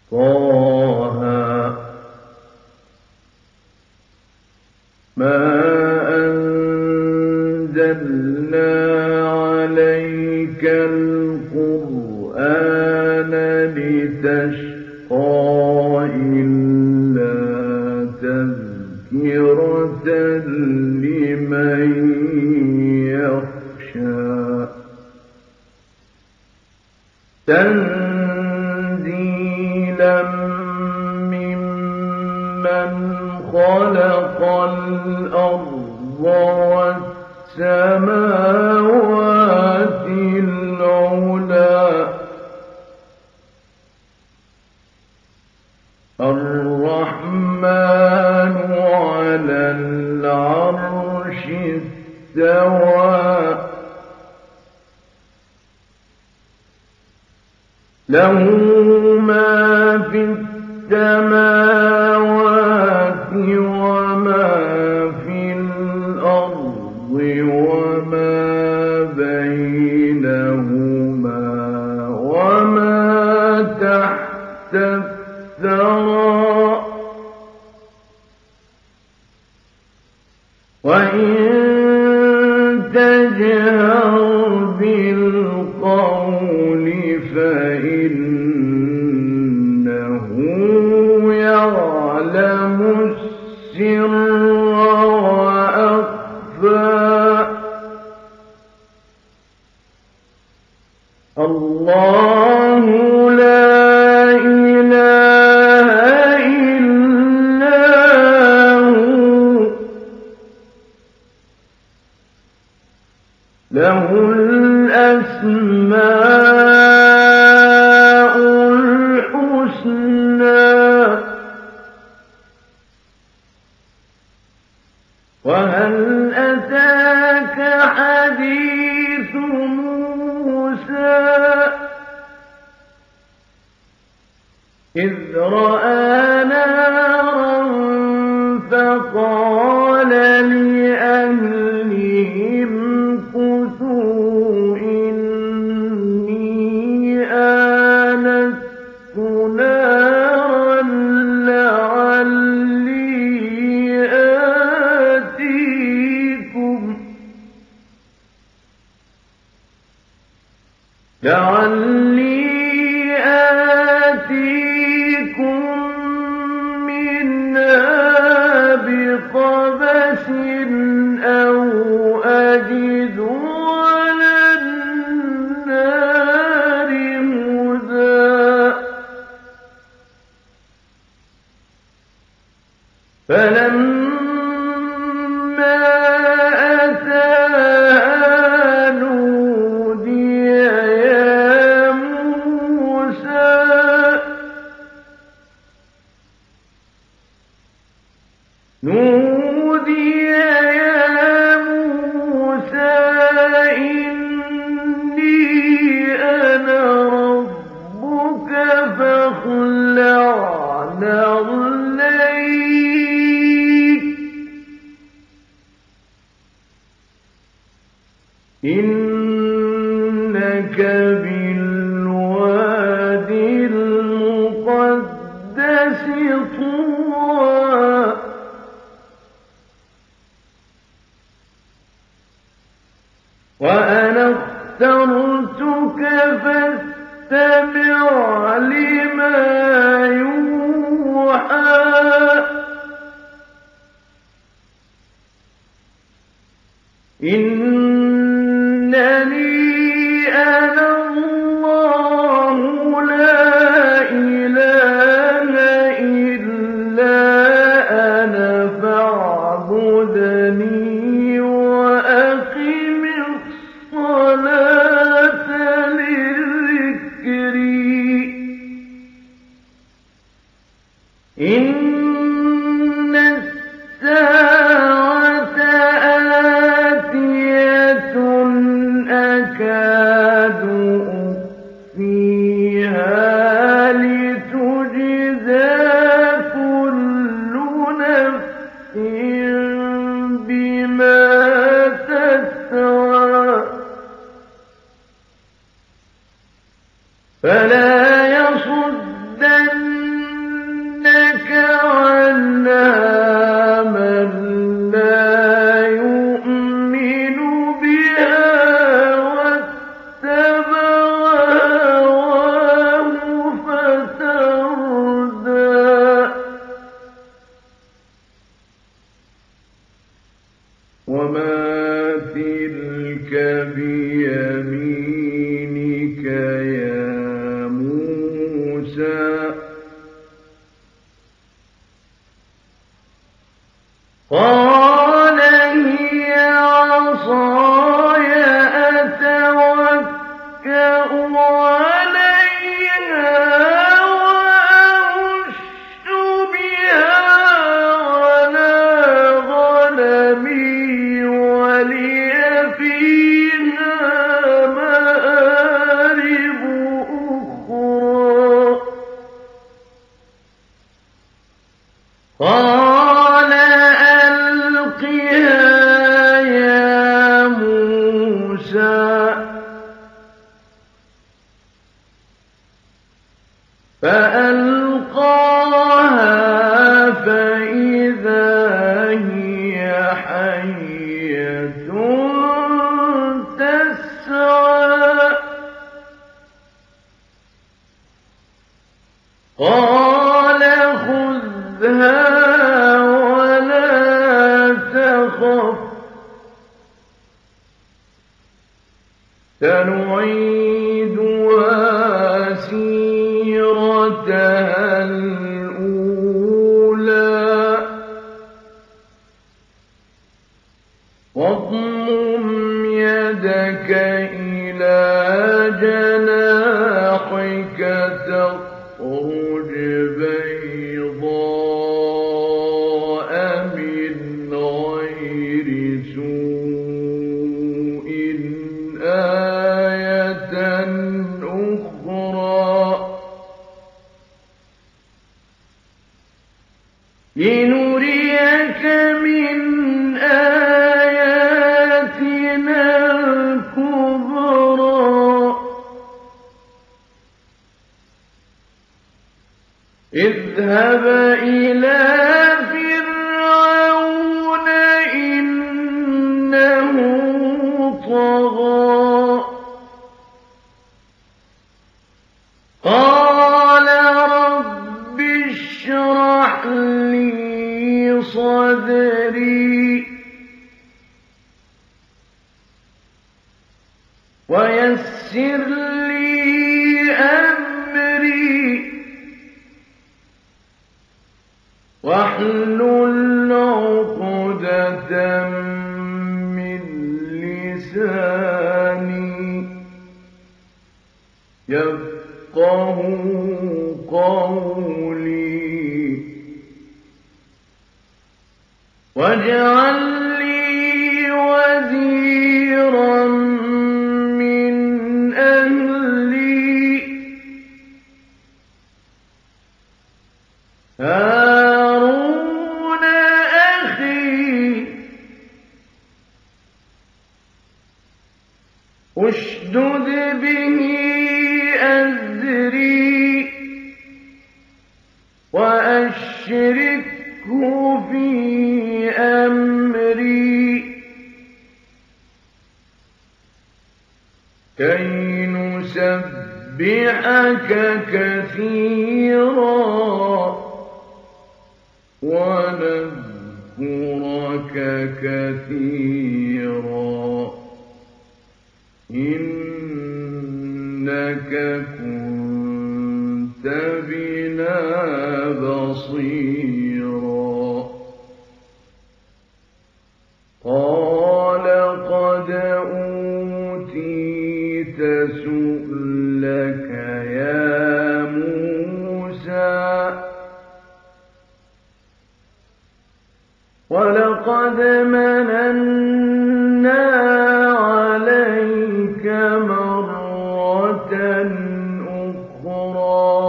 طه ما أنزلنا عليك القرآن لتشقى إلا تذكرة لمن يخشى تنزيلا ممن خلق الأرض والسماوات العلى الرحمن على العرش استوى له ما في السماوات وما في الأرض وما بينهما وما تحت الثرى وإن تجهر بالقول فإنه يعلم السر وأخفى الله لا إله إلا هو له الأسماء الحسنى وهل أتاك حديث موسى إذ رأى نارا فقال لأهلهم كثوا إني آنست نارا لعلي آتيكم منها بقبس أو أجد على النار هدى فلما أتاها نودي يا موسى إني أنا ربك فاخلع نعليك إنك بالوادي المقدس طوى وأنا اخترتك فاستمع لما يوحى إنني أنا الله لا إله إلا أنا فاعبدني وأقم الصلاة لذكري إن الساعة آتية أكاد أخفيها لتجزى كل نفس بما تسعى فلا يصدن قال هي عصاي أتوكأ عليها وأهش بها على غنمي ولي فيها مآرب أخرى. قال ألقها يا موسى. فألقاها فإذا هي حية تسعى. قال خذها ولا تخف سنعيدها سيرتها الأولى واضمم يدك إلى جناحك تخرج بيضاء من غير سوء آية أخرى لنريك من آياتنا الكبرى. اذهب إلى فرعون إنه طغى. قال رب اشرح لي صدري ويسر لي أمري واحلل عقدة من لساني يفقه قولي. واجعل لي وزيرا من أهلي هارون أخي اشدد به أزري وأشركه في أمري كي نسبحك كثيرا ونذكرك كثيرا إنك كنت بنا بصيرا. قال قد أوتيت سؤلك يا موسى ولقد مننا عليك مرة أخرى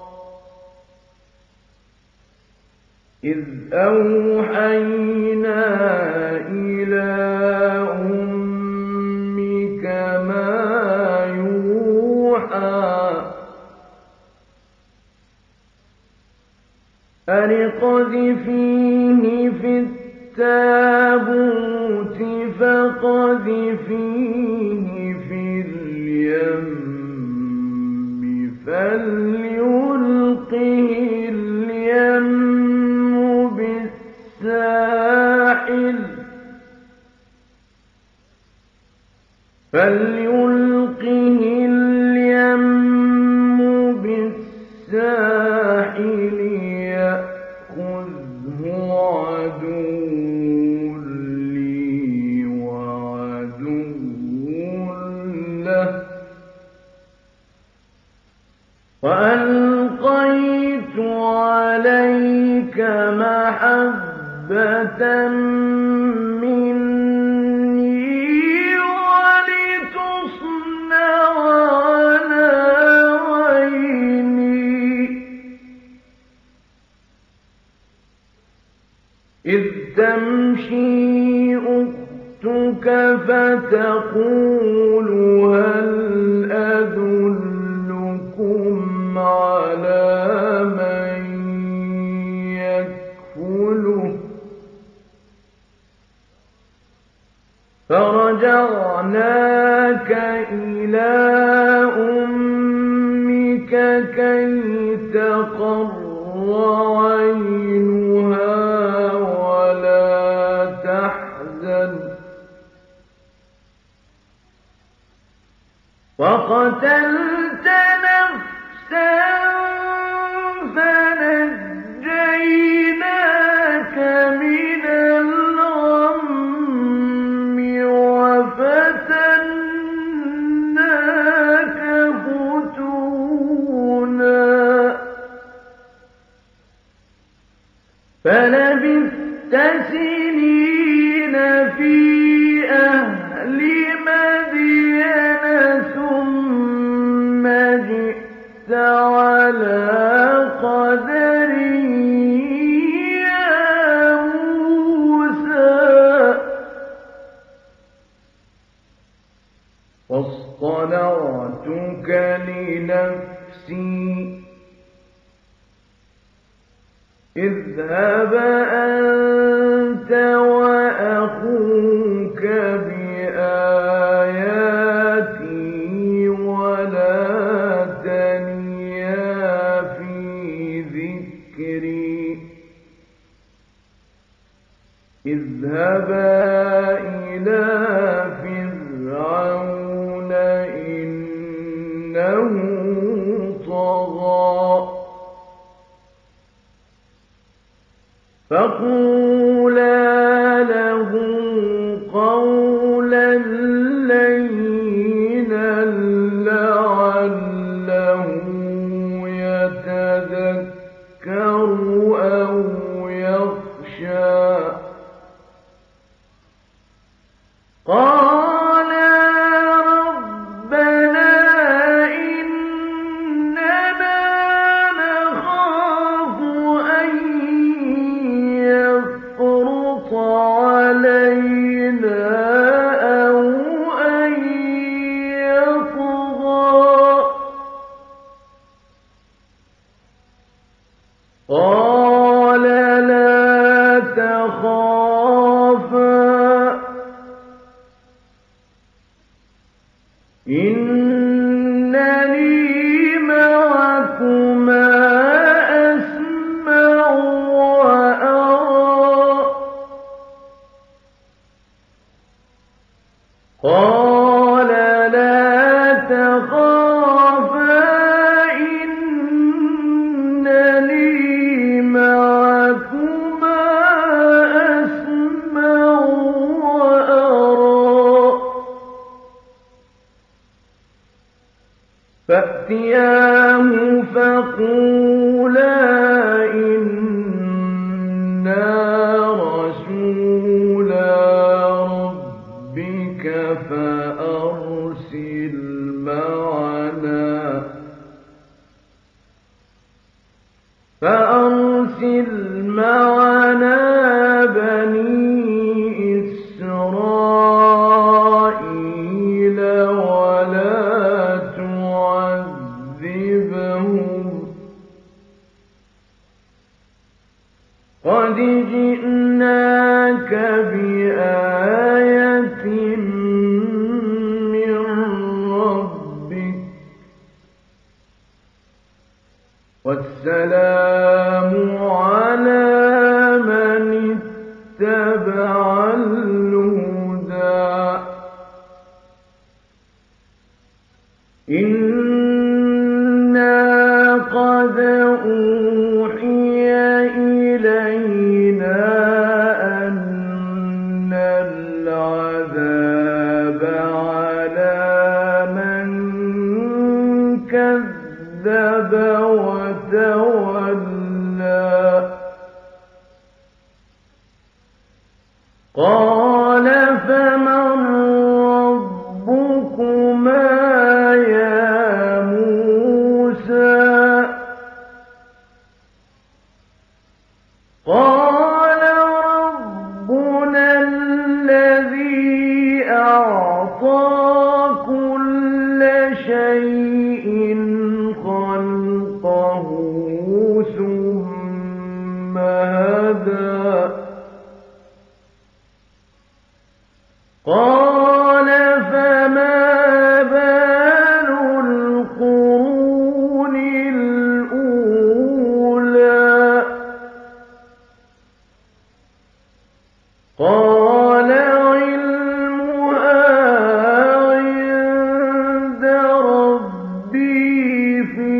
إذ أوحينا إلى أمك ما يوحى أن اقذفيه في التابوت فاقذفيه في اليم فليلقه اليم بالساحل يأخذه عدو وألقيت عليك محبة مني ولتصنع على عيني إذ تمشي أختك فتقول هل أدلكم على من يكفله فرجعناك إلى أمك كي تقر عينها ولا تحزن وقتلت نفسا فنجيناك من الغم وفتناك فتونا فلبثت سنين في أهل مدين ثم جئت على قدر يا موسى واصطنعتك لنفسي اذهب أنت وأخوك بآياتي ولا تنيا في ذكري اذهبا إلى فرعون إنه طغى فقولا له قولا لينا لعله يتذكر أو يخشى قال ربنا إننا نخاف أن يفرط علينا أو أن يطغى قال لا تخافا إنني معكما أسمع وأرى قال لا تخافا إنني معكما أسمع وأرى فأتياه فقولا إنا رسولا ربك فأرسل معنا بني إسرائيل ولا تعذبهم قد جئناك بآية من ربك والسلام على من اتبع الهدى إنا قد أوحي إلينا أن العذاب على من كذب قال فمن ربكما يا موسى قال ربنا الذي أعطى كل شيء خلقه ثم هدى قال فما بال القرون الأولى قال علمها عند ربي في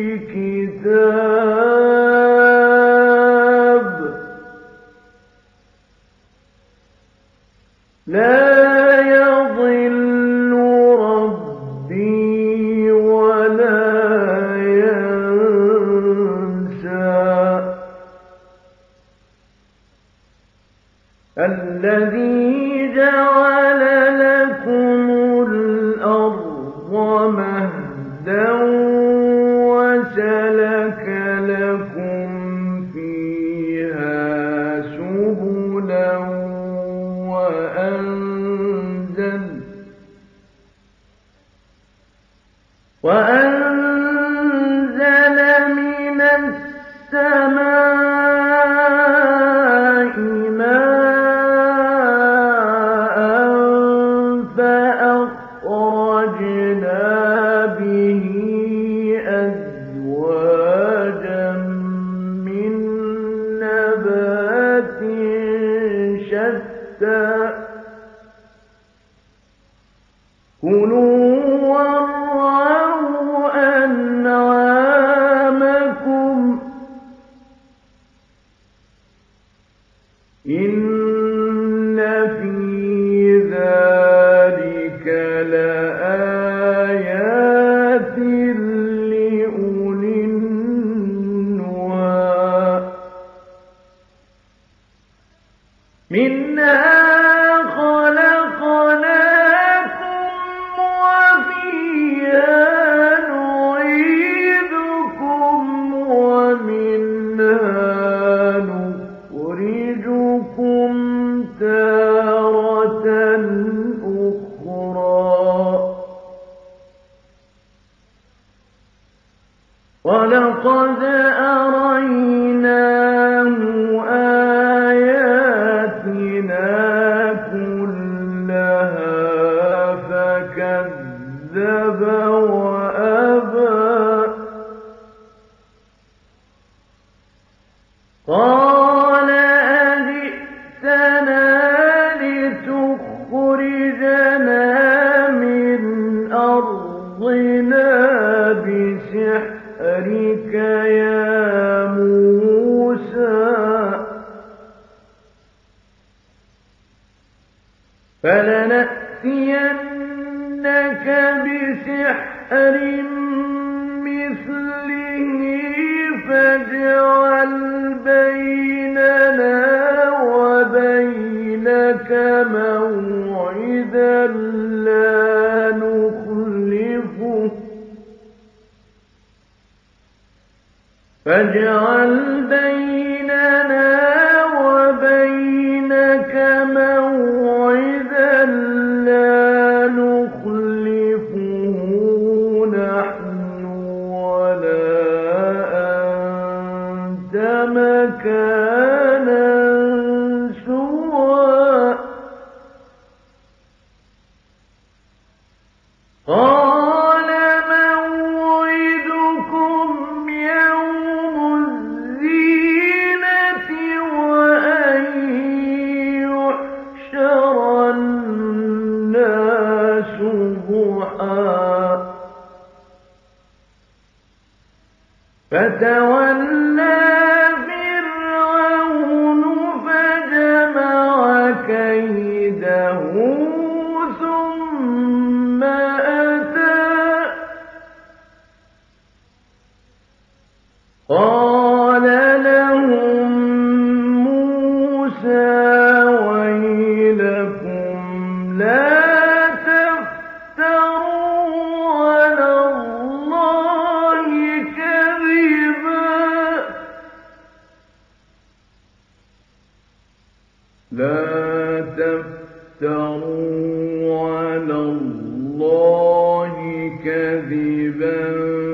كتاب لا يضل ربي ولا ينسى الذي جعل لكم الأرض مهدا وسلك لكم فيها سبلا وأنزل من السماء ماء فأخرجنا به أزواجا من نبات شتى كلوا وارعوا أنعامكم إن في ذلك لآيات لأولي النهى منها ولقد أريناه آياتنا كلها فكذب وأبى قال أجئتنا لتخرجنا من أرضنا بسحرك يا موسى فلنأتينك بسحر مثله فاجعل بيننا وبينك موعدا لا نخلفه فاجعل بيننا وبينك موعدا لا نخلفه نحن ولا أنت مكانا سوى قال موعدكم يوم الزينة وأن يحشر الناس ضحى فتولى فرعون فجمع كيده ثم أتى قال لهم موسى ويل لا تفتروا على الله كذبا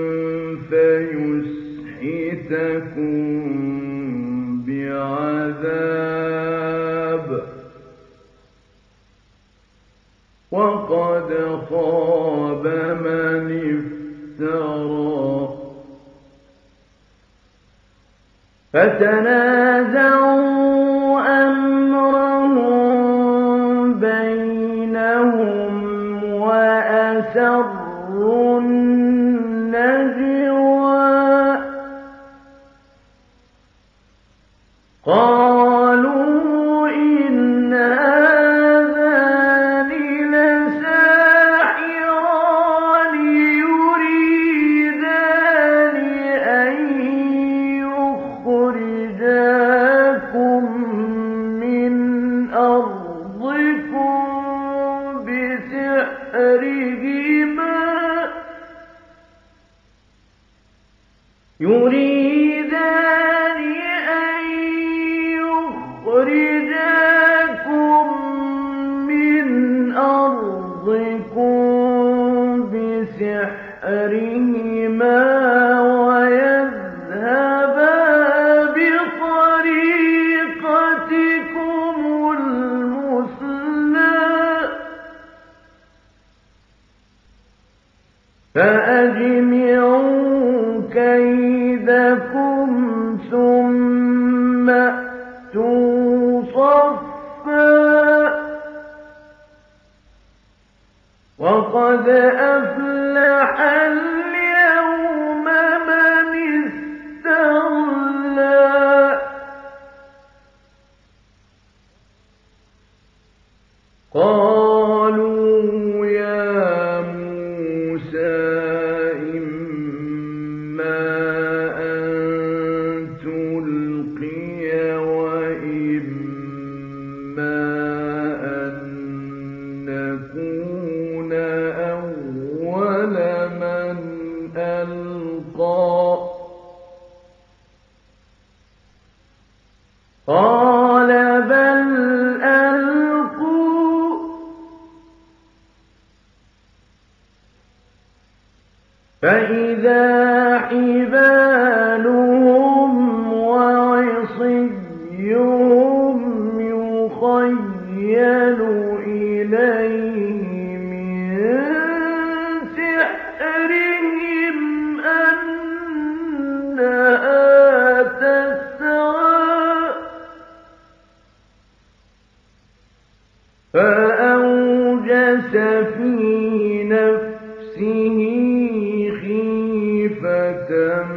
فيسحتكم بعذاب وقد خاب من افترى فتنازعوا أمرهم بينهم وأسروا النجوى قالوا إن هذان لساحران يريدان أن يخرجاكم من أرضكم بسحرهما ويذهبا بطريقتكم المثلى فأجمعوا كيدكم ثم أتوا صفا وقد أفلح اليوم من استعلى قالوا يا موسى إما أن تلقي وإما أن نكون أول من ألقى قال بل ألقوا فإذا حبالهم وعصيهم يخيل إليه من سحرهم أنها تسعى فأوجس في نفسه خيفة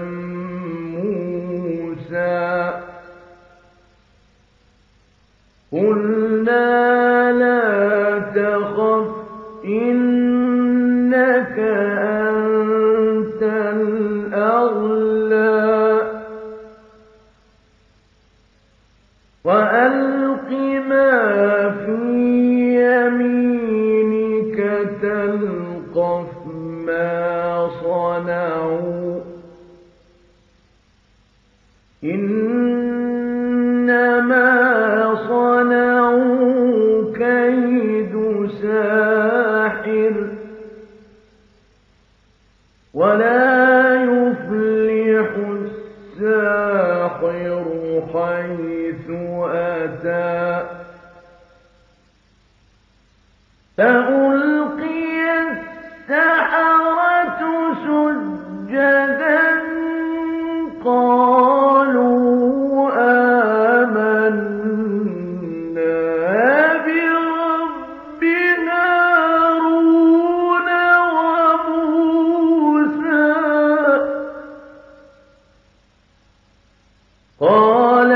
موسى قلنا لا تخف إنك أنت الأعلى وألق ما في يمينك تلقف ما صنعوا إنما صنعوا كيد ساحر ولا يفلح الساحر حيث أتى فألقي السحرة سجدا قالوا آمنا برب هارون وموسى قال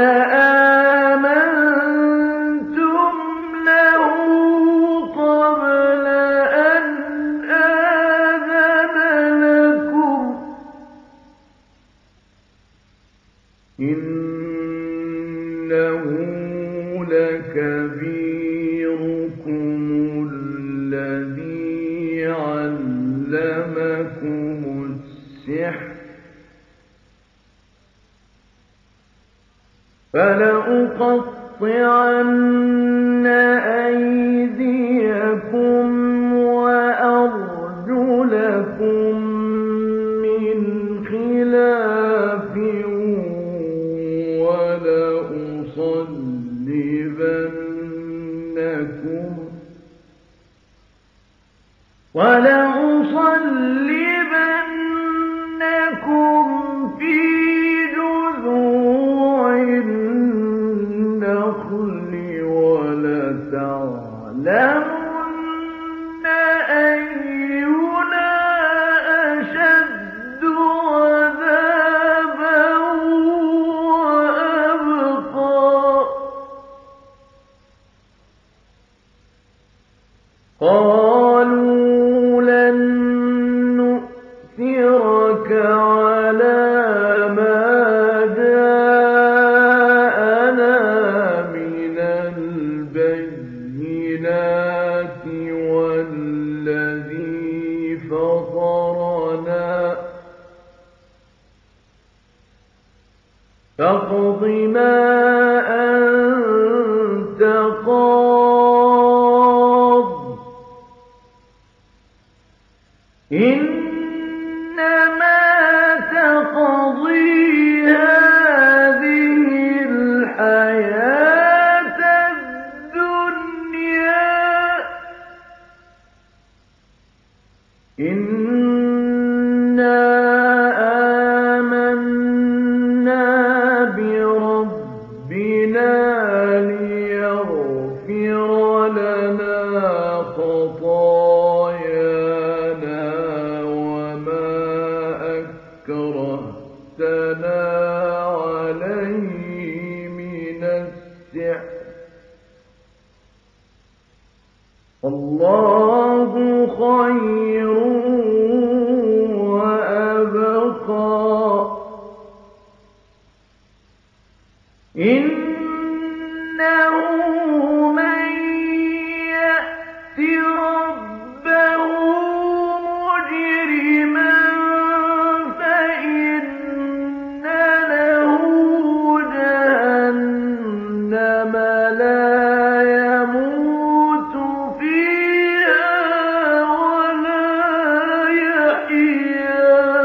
آمنتم له قبل أن آذن لكم إنه لكبيركم الذي علمكم السحر فلأقطعن لَأُقَطِّعَنَّ أَيْدِيَكُمْ وَأَرْجُلَكُم مِّنْ خِلَافٍ وَلَأُصَلِّبَنَّكُمْ فِي جُذُوعِ النَّخْلِ وَلَتَعْلَمُنَّ أَيُّنَا أَشَدُّ عَذَابًا وَأَبْقَىٰ قَالُوا لَن نُّؤْثِرَكَ عَلَىٰ مَا جَاءَنَا مِنَ الْبَيِّنَاتِ وَالَّذِي فَطَرَنَا ۖ فاقض مَا أَنتَ قَاضٍ ۖ إِنَّمَا تَقْضِي هَٰذِهِ الْحَيَاةَ الدُّنْيَا ۖ إِنَّا آمَنَّا بِرَبِّنَا لِيَغْفِرَ لَنَا خَطَايَانَا وَمَا أَكْرَهْتَنَا عَلَيْهِ مِنَ السِّحْرِ ۗ وَاللَّهُ خَيْرٌ وَأَبْقَىٰ إِنَّهُ مَن يَأْتِ رَبَّهُ مُجْرِمًا فَإِنَّ لَهُ جَهَنَّمَ لَا يَمُوتُ فِيهَا وَلَا يَحْيَىٰ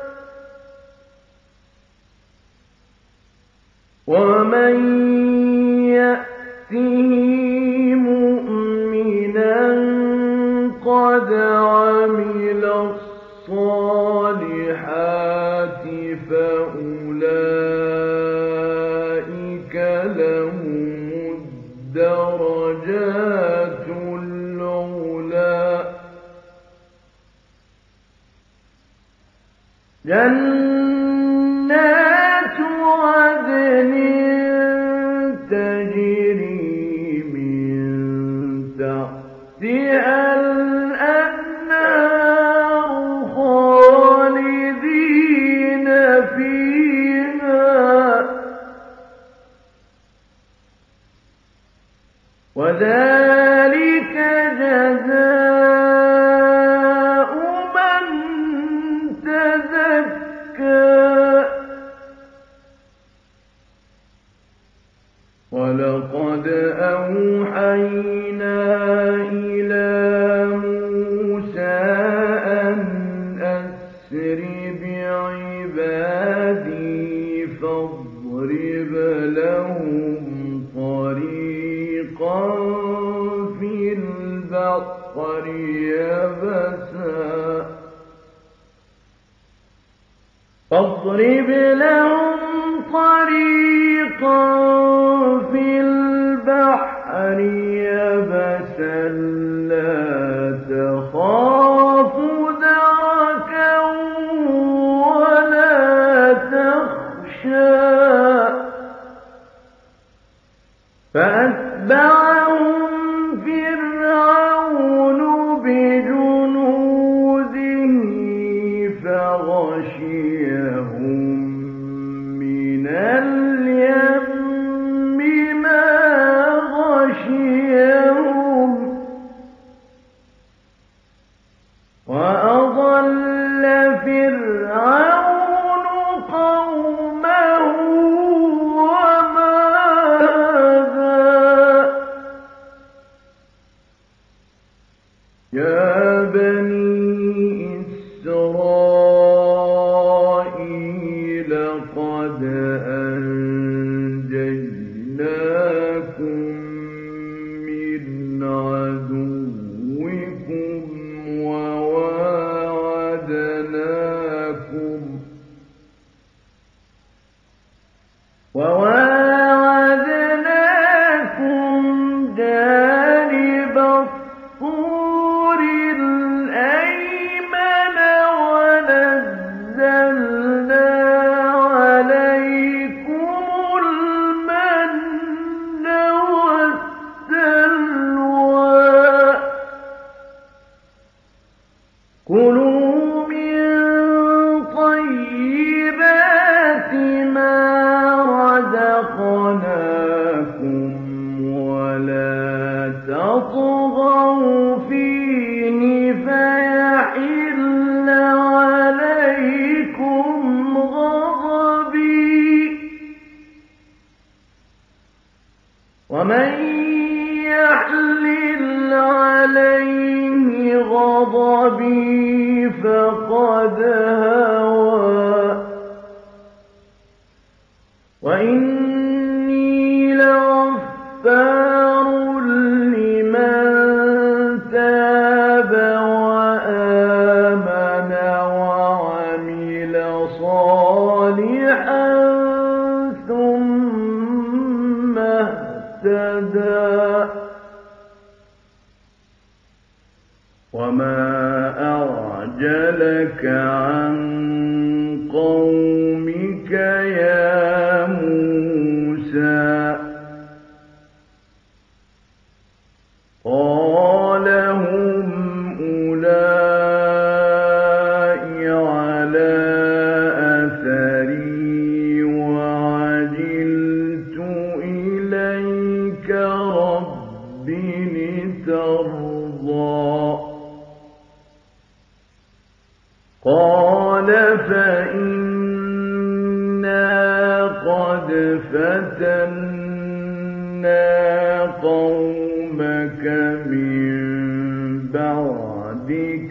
وَمَن يَأْتِهِ مُؤْمِنًا قَدْ عَمِلَ الصَّالِحَاتِ فَأُولَٰئِكَ لَهُمُ الدَّرَجَاتُ الْعُلَىٰ جَنَّاتُ عَدْنٍ تَجْرِي مِن تَحْتِهَا الْأَنْهَارُ خَالِدِينَ فِيهَا ۚ وَذَٰلِكَ جَزَاءُ مَن تَزَكَّىٰ وَلَقَدْ أَوْحَيْنَا إِلَىٰ مُوسَىٰ أَنْ أَسْرِ بِعِبَادِي فَاضْرِبْ لَهُمْ طَرِيقًا فِي الْبَحْرِ يَبَسًا لَّا تَخَافُ دَرَكًا وَلَا تَخْشَىٰ فَأَتْبَعَهُمْ فِرْعَوْنُ بِجُنُودِهِ فَغَشِيَهُم مِّنَ الْيَمِّ مَا غَشِيَهُمْ وَأَضَلَّ فِرْعَوْنُ قَوْمَهُ وَمَا هَدَىٰ قد أنجيناكم من عدوكم وواعدناكم جانب الطور الأيمن ونزلنا عليكم المن والسلوى كلوا من طيبات ما رزقناكم ولا تطغوا فيه فيحل عليكم غضبي ومن يحلل عليه غضبي فقد هوى وإني لغفار لمن تاب وآمن وعمل صالحا ثم اهتدى وما أعجلك عن قومك يا موسى قال هم أولئك على أثري وعجلت إليك رب لترضى قال فإنا قد فتنا قومك من بعدك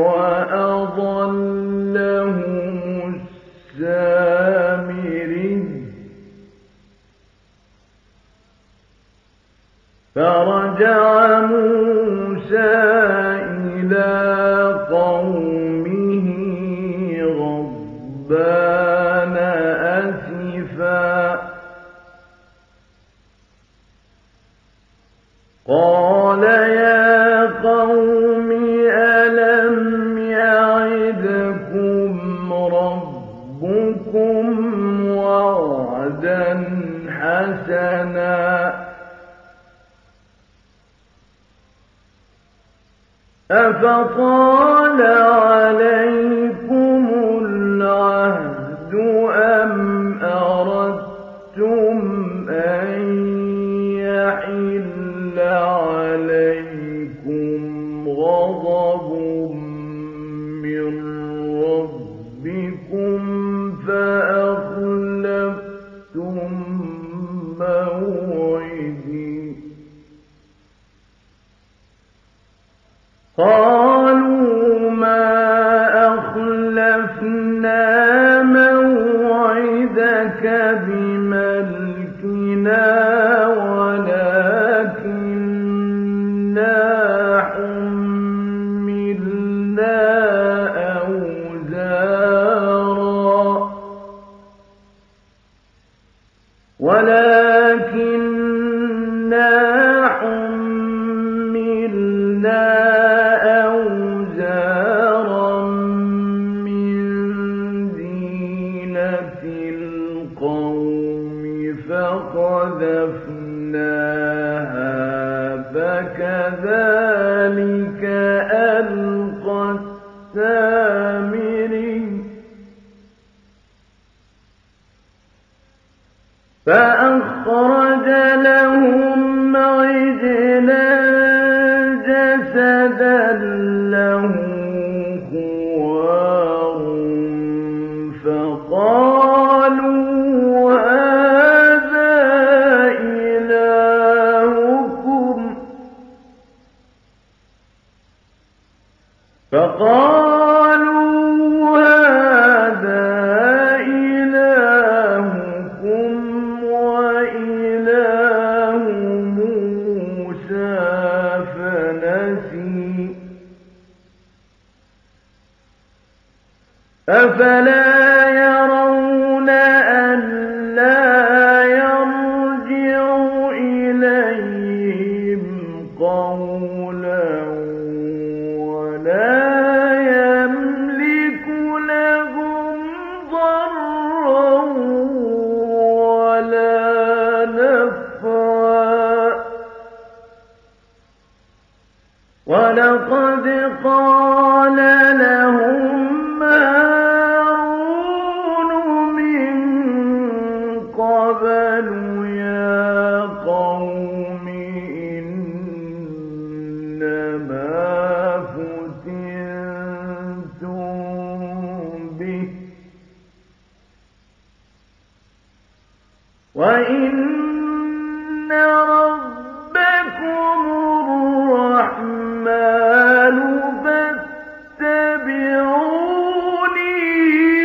وأضلهم السامري فرجع موسى إلى قومه غضبان أسفا قال يا قوم ألم يعدكم ربكم وعدا حسنا أفطال عليكم العهد أم أردتم أن يحل عليكم غضب من ربكم فأخلفتم موعدي قالوا ما أخلفنا موعدك بملكنا ولكننا حملنا أوزارا القوم فقذفناها فكذلك ألقى السامري فأخرج لهم عجلا جسدا له خوار فقالوا هذا إلهكم فقالوا هذا إلهكم أَفَلَا يَرَوْنَ أَلَّا يَرْجِعُ إِلَيْهِمْ قَوْلًا وَلَا يَمْلِكُ لَهُمْ ضَرًّا وَلَا نَفْعًا وَلَقَدْ قَالَ لَهُمْ هَارُونُ مِن قَبْلُ يَا قَوْمِ إِنَّمَا فُتِنتُم بِهِ وَإِنَّ رَبَّكُمُ الرَّحْمَٰنُ فَاتَّبِعُونِي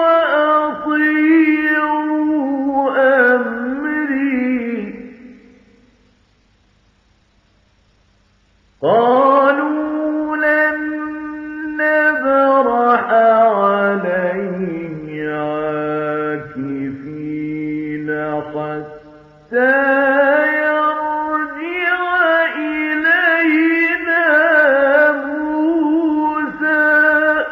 وَأَطِيعُوا أَمْرِي قَالُوا لَن نَّبْرَحَ عَلَيْهِ عَاكِفِينَ حَتَّىٰ يَرْجِعَ إِلَيْنَا مُوسَىٰ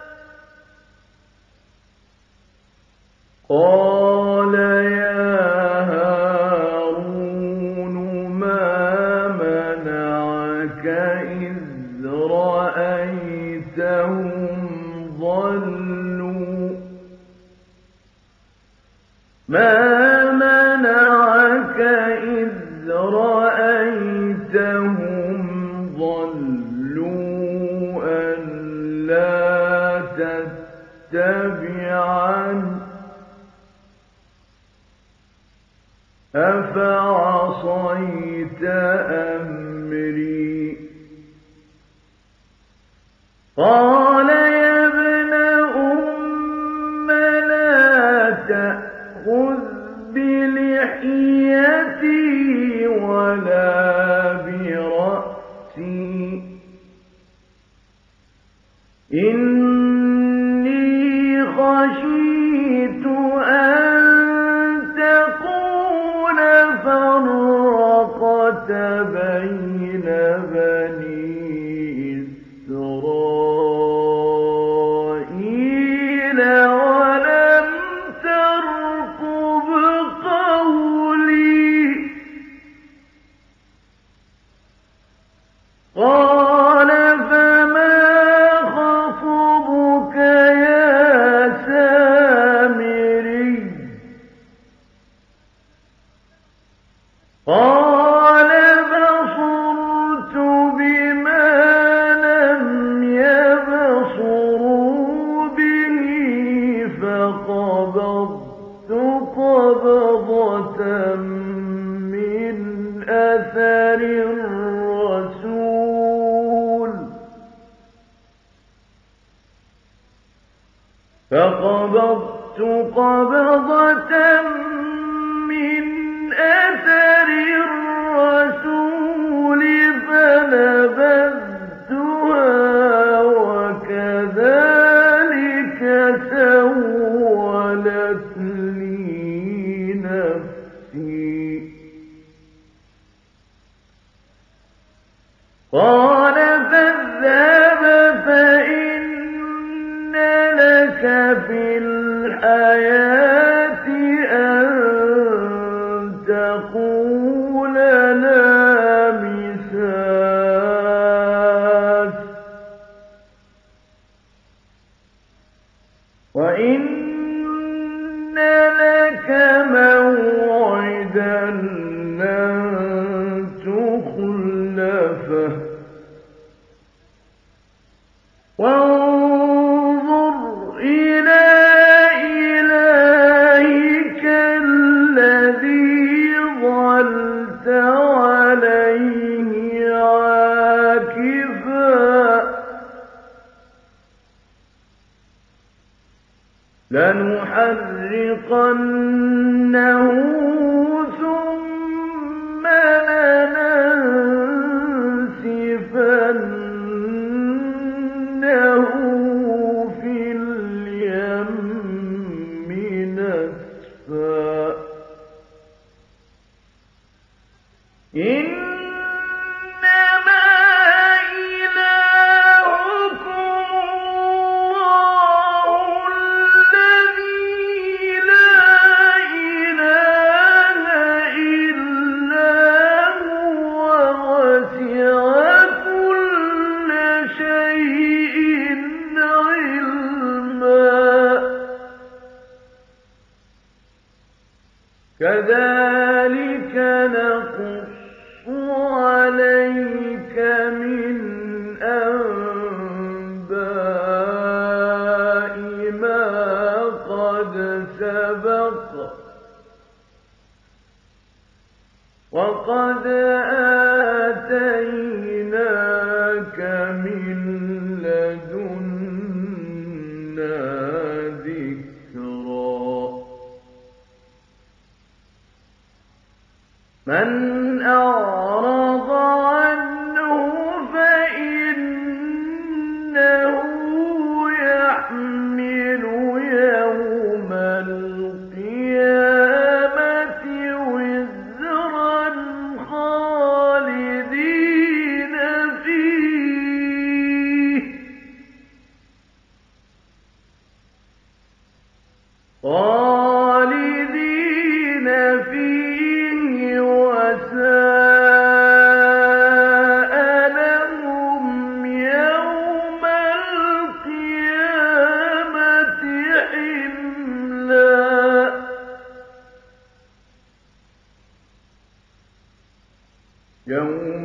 قَالَ يَا هَارُونُ مَا مَنَعَكَ إِذْ رَأَيْتَهُمْ ضَلُّوا أَلَّا تَتَّبِعَنِ أَفَعَصَيْتَ أَمْرِي قَالَ يَا ابْنَ أُمَّ لَا تَأْخُذْ بِلِحْيَتِي وَلَا بِرَأْسِي إِنِّي خَشِيتُ أَن تَقُولَ فَرَّقْتَ بَيْنَ بَنِي إِسْرَائِيلَ وَلَمْ تَرْقُبْ قَوْلِي قَالَ فَمَا خَطْبُكَ يَا سَامِرِيُّ قَالَ بَصُرْتُ بِمَا لَمْ يَبْصُرُوا بِهِ فَقَبَضْتُ قَبْضَةً مِّنْ أَثَرِ الرَّسُولِ فَنَبَذْتُهَا وَكَذَٰلِكَ سَوَّلَتْ لِي نَفْسِي قَالَ فَاذْهَبْ فَإِنَّ لَكَ فِي الْحَيَاةِ أَن تَقُولَ لَا مِسَاسَ وَإِنَّ لَكَ مَوْعِدًا لَّن تُخْلَفَهُ وَانظُرْ إِلَىٰ إِلَٰهِكَ الَّذِي ظَلْتَ عَلَيْهِ عَاكِفًا لَنُحَرِّقَنَّهُ ثُمَّ لَنَنسِفَنَّهُ فِي الْيَمِّ إنما إلهكم الله الذي لا إله إلا هو وسع كل شيء علما كذلك نقص عليك من أنباء ما قد سبق وقد آتيناك من لدنا ذكرا من أعرض عنه فإنه يحمل يوم القيامة وزرا خالدين فيه وساء لهم يوم القيامة حملا يوم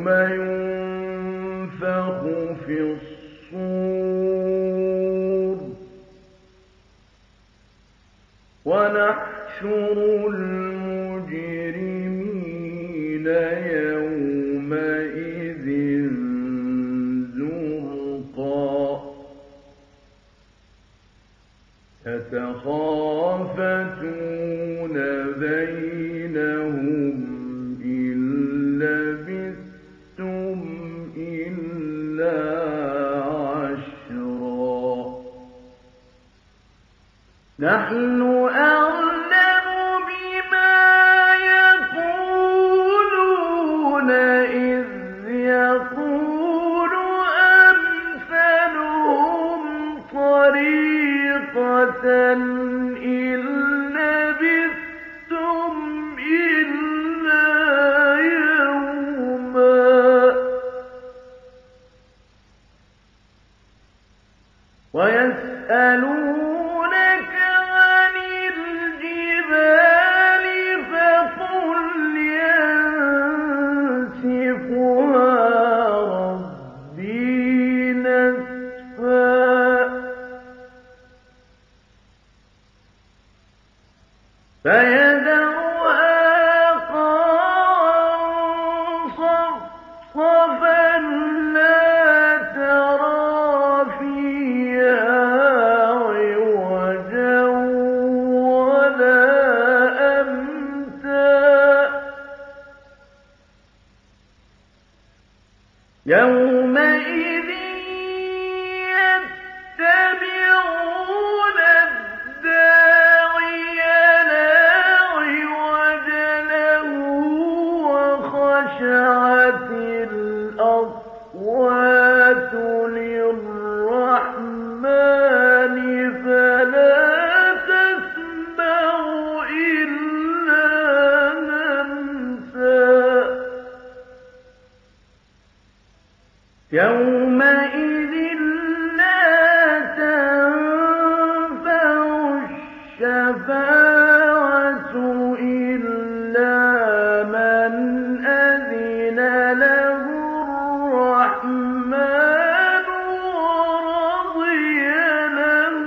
ينفخ في الصور ونحشر المجرمين يومئذ زرقا يتخافتون بينهم إن لبثتم إلا عشرا نحن أعلم بما يقولون إذ يقول أمثلهم طريقة إن لبثتم إلا يوما ويسألونك عن الجبال فقل ينسفها ربي نسفا فيذرها قاعا صفصفا لا ترى فيها عوجا ولا أمتا يومئذ يتبعون الداعي لا عوج له وخشعت الأصوات للرحمن فلا تسمع إلا همسا يومئذ لا تنفع الشفاعة إلا من أذن له الرحمن ورضي له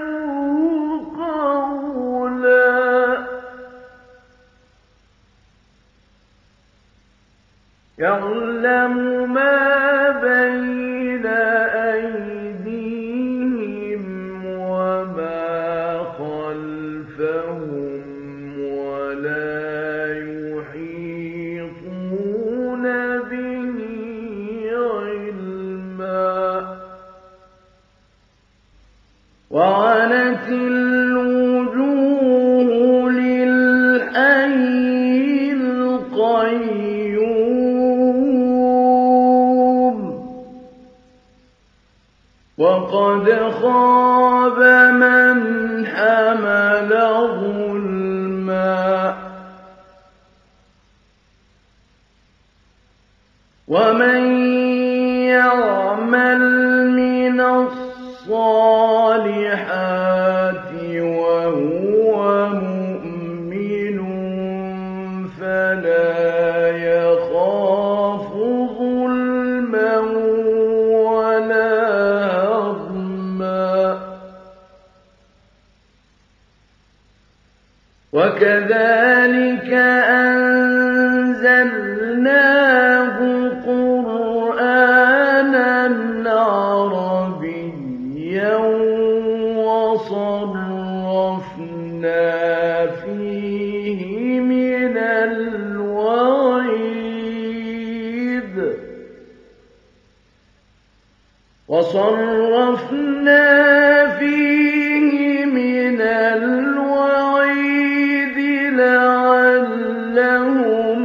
قولا يعلم ما بين أيديهم وما خلفهم ولا يحيطون به علما وعنت الوجوه للحي القيوم وقد خاب من حمل ظلما ومن يعمل من الصالحات وهو مؤمن فلا يخاف ظلما ولا هضما وكذلك أنزلناه قرآنا عربيا وصرفنا فيه من الوعيد لعلهم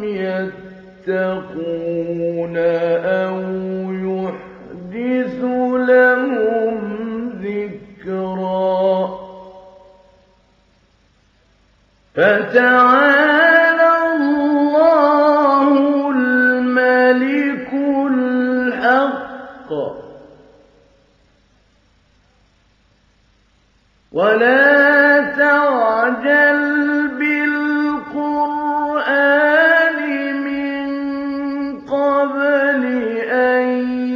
يتقون أو يحدث لهم ذكرا فتعالى الله الملك الحق ولا تعجل بالقرآن من قبل أن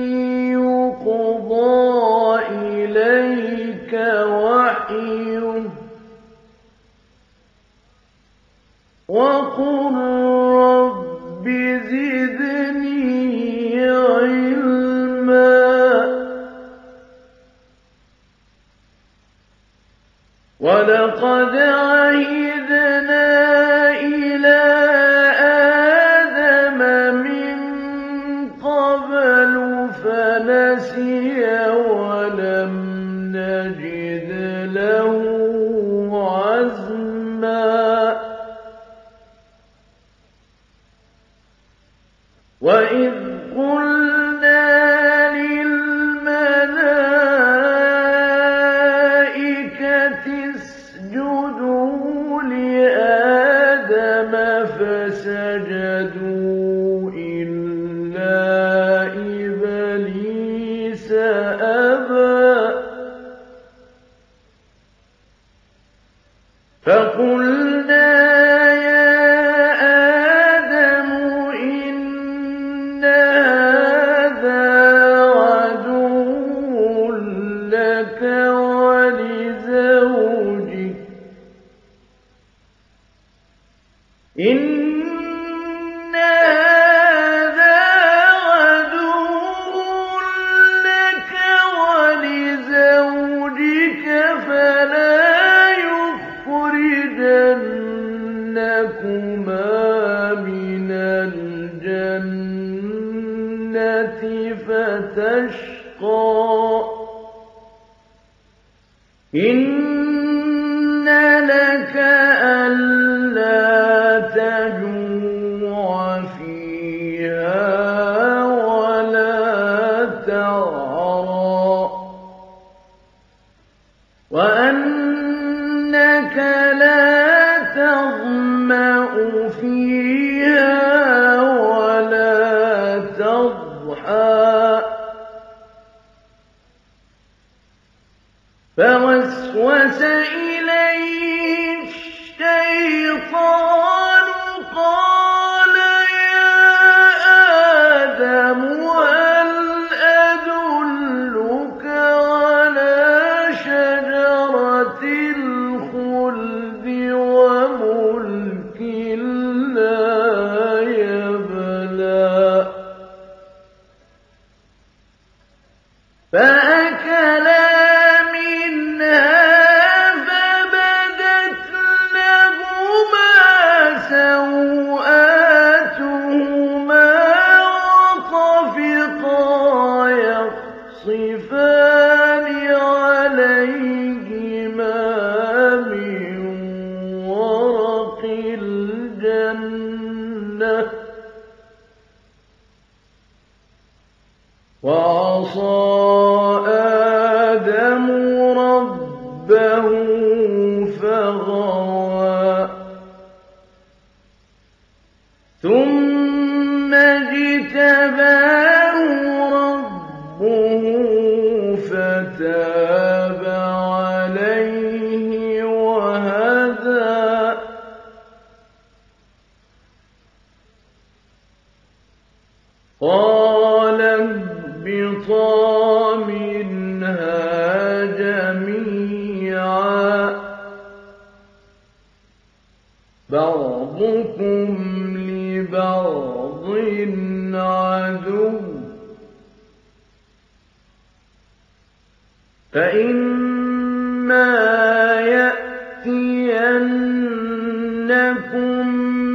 يقضى إليك وحيه وقل رب زدني علما ولقد عهدنا إلى آدم من قبل فنسي ولم نجد له عزما وإذ قلنا للملائكة اسجدوا لآدم فسجدوا إلا إبليس أبى فقلنا إن هذا عدو لك ولزوجك فلا يخرجنكما من الجنة فتشقى إن لك ألا تجوع فيها ولا تعرى وأنك لا تظمأ فيها ولا تضحى فوسوس إليه الشيطان قال يا آدم هل أدلك على شجرة الخلد وملك لا يبلى فأكلا وعصى ثم اجتباه ربه فتاب عليه وهدى قال اهبطا منها جميعا بعضكم لبعض عدو فإما يأتينكم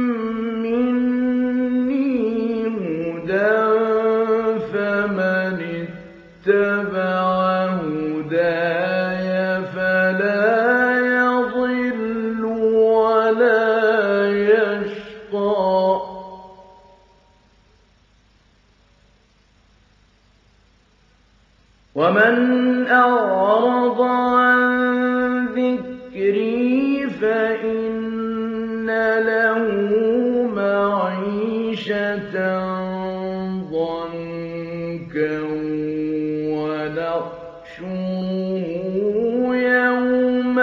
مني هدى فمن اتبع هداي فلا يضل ولا يشقى ومن أعرض عن ذكري فإن له معيشة ضنكا ونحشره يوم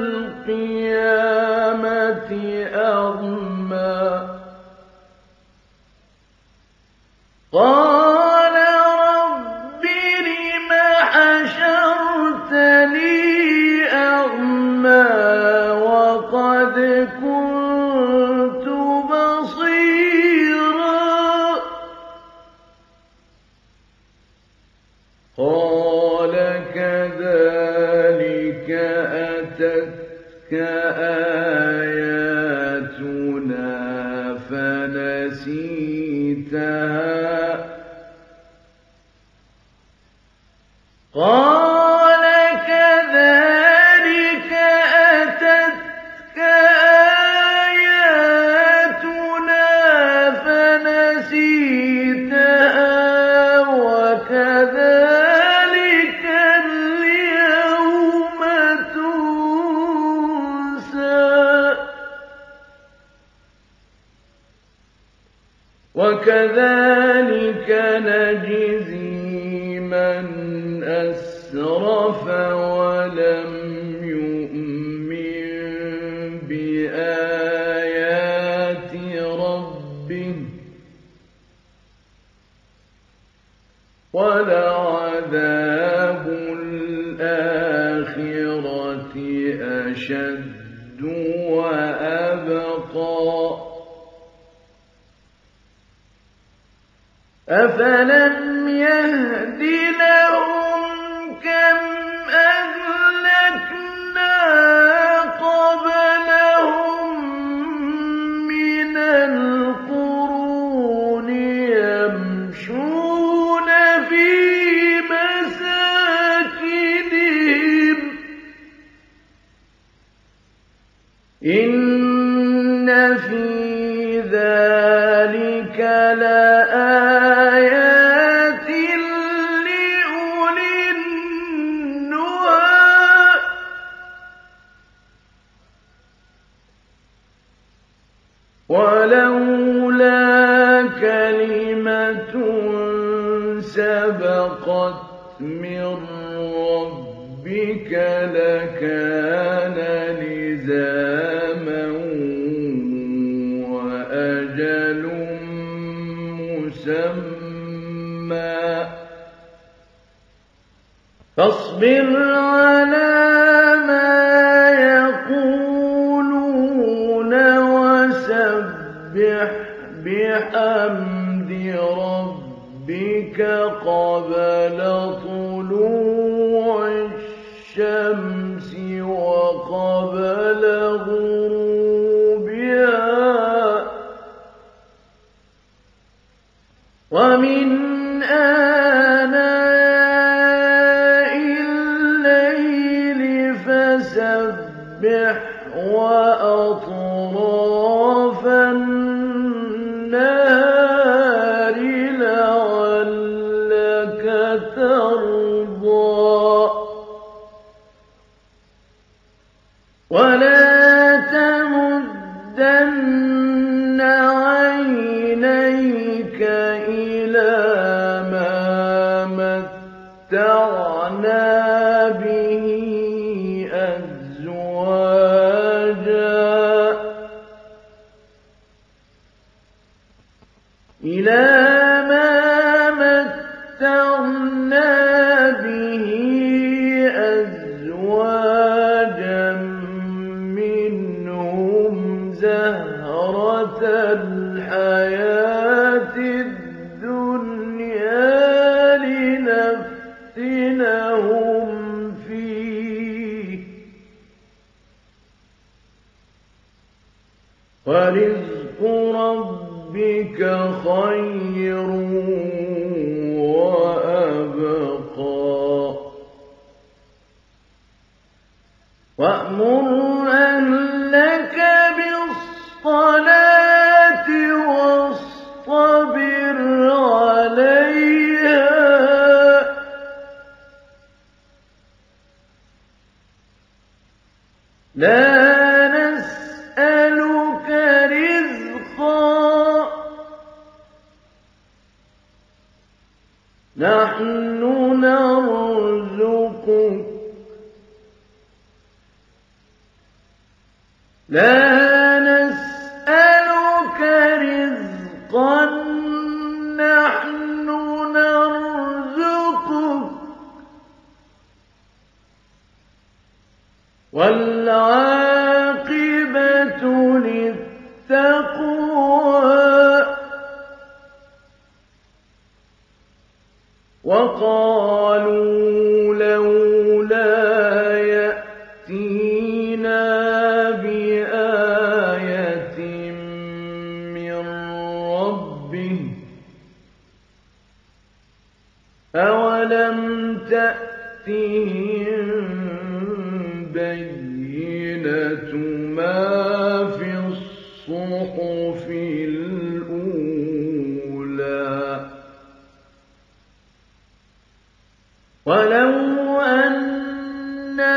القيامة أعمى قال رب لم حشرتني أعمى وقد كنت بصيرا قال كذلك أتتك آياتنا فنسيتها قال كذلك أتتك آياتنا فنسيتها وكذلك اليوم تنسى وكذلك نجزي من أسرف ولم يؤمن بآيات ربه ولعذاب الآخرة أشد وأبقى أفلم يهد لهم كم أهلكنا قبلهم من القرون يمشون في مساكنهم إن في ذلك لآيات لأولي النهى ولولا كلمة سبقت من ربك لكان لزاما وأجل مسمى فاصبر على ما يقولون وسبح بحمد ربك قبل طلوع الشمس وقبل غروبها ومن آناء الليل فسبح وأطراف النهار لعلك ترضى ولا تمدن عينيك إلى ما متعنا به أزواجا منهم زهرة الحياة الدنيا لنفتنهم فيه ورزق ربك خير وأبقى وأمر أهلك بالصلاة واصطبر عليها لا نسألك رزقا نحن نرزقك لا نسألك رزقا نحن نرزقك والعاقبة للتقوى وقالوا لولا يأتينا بآية من ربه أولم تأتهم بينة ما في الصحف الأولى ولو أنا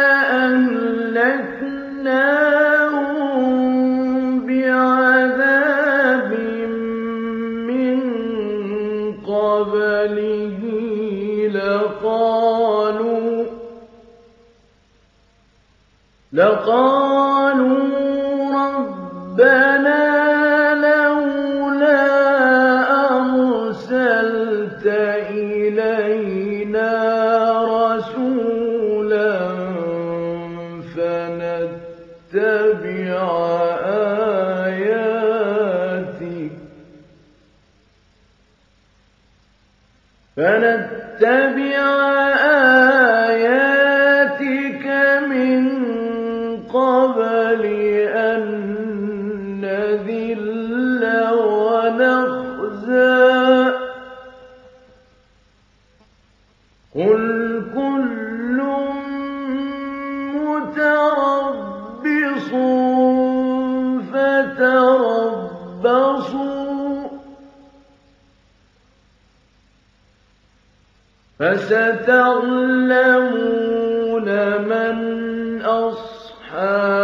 أهلكناهم بعذاب من قبله لقالوا ربنا لولا أرسلت إلينا رسولا فنتبع آياتك من قبل أن نذل ونخزى قل كل متربص فتربصوا فستعلمون من أصحاب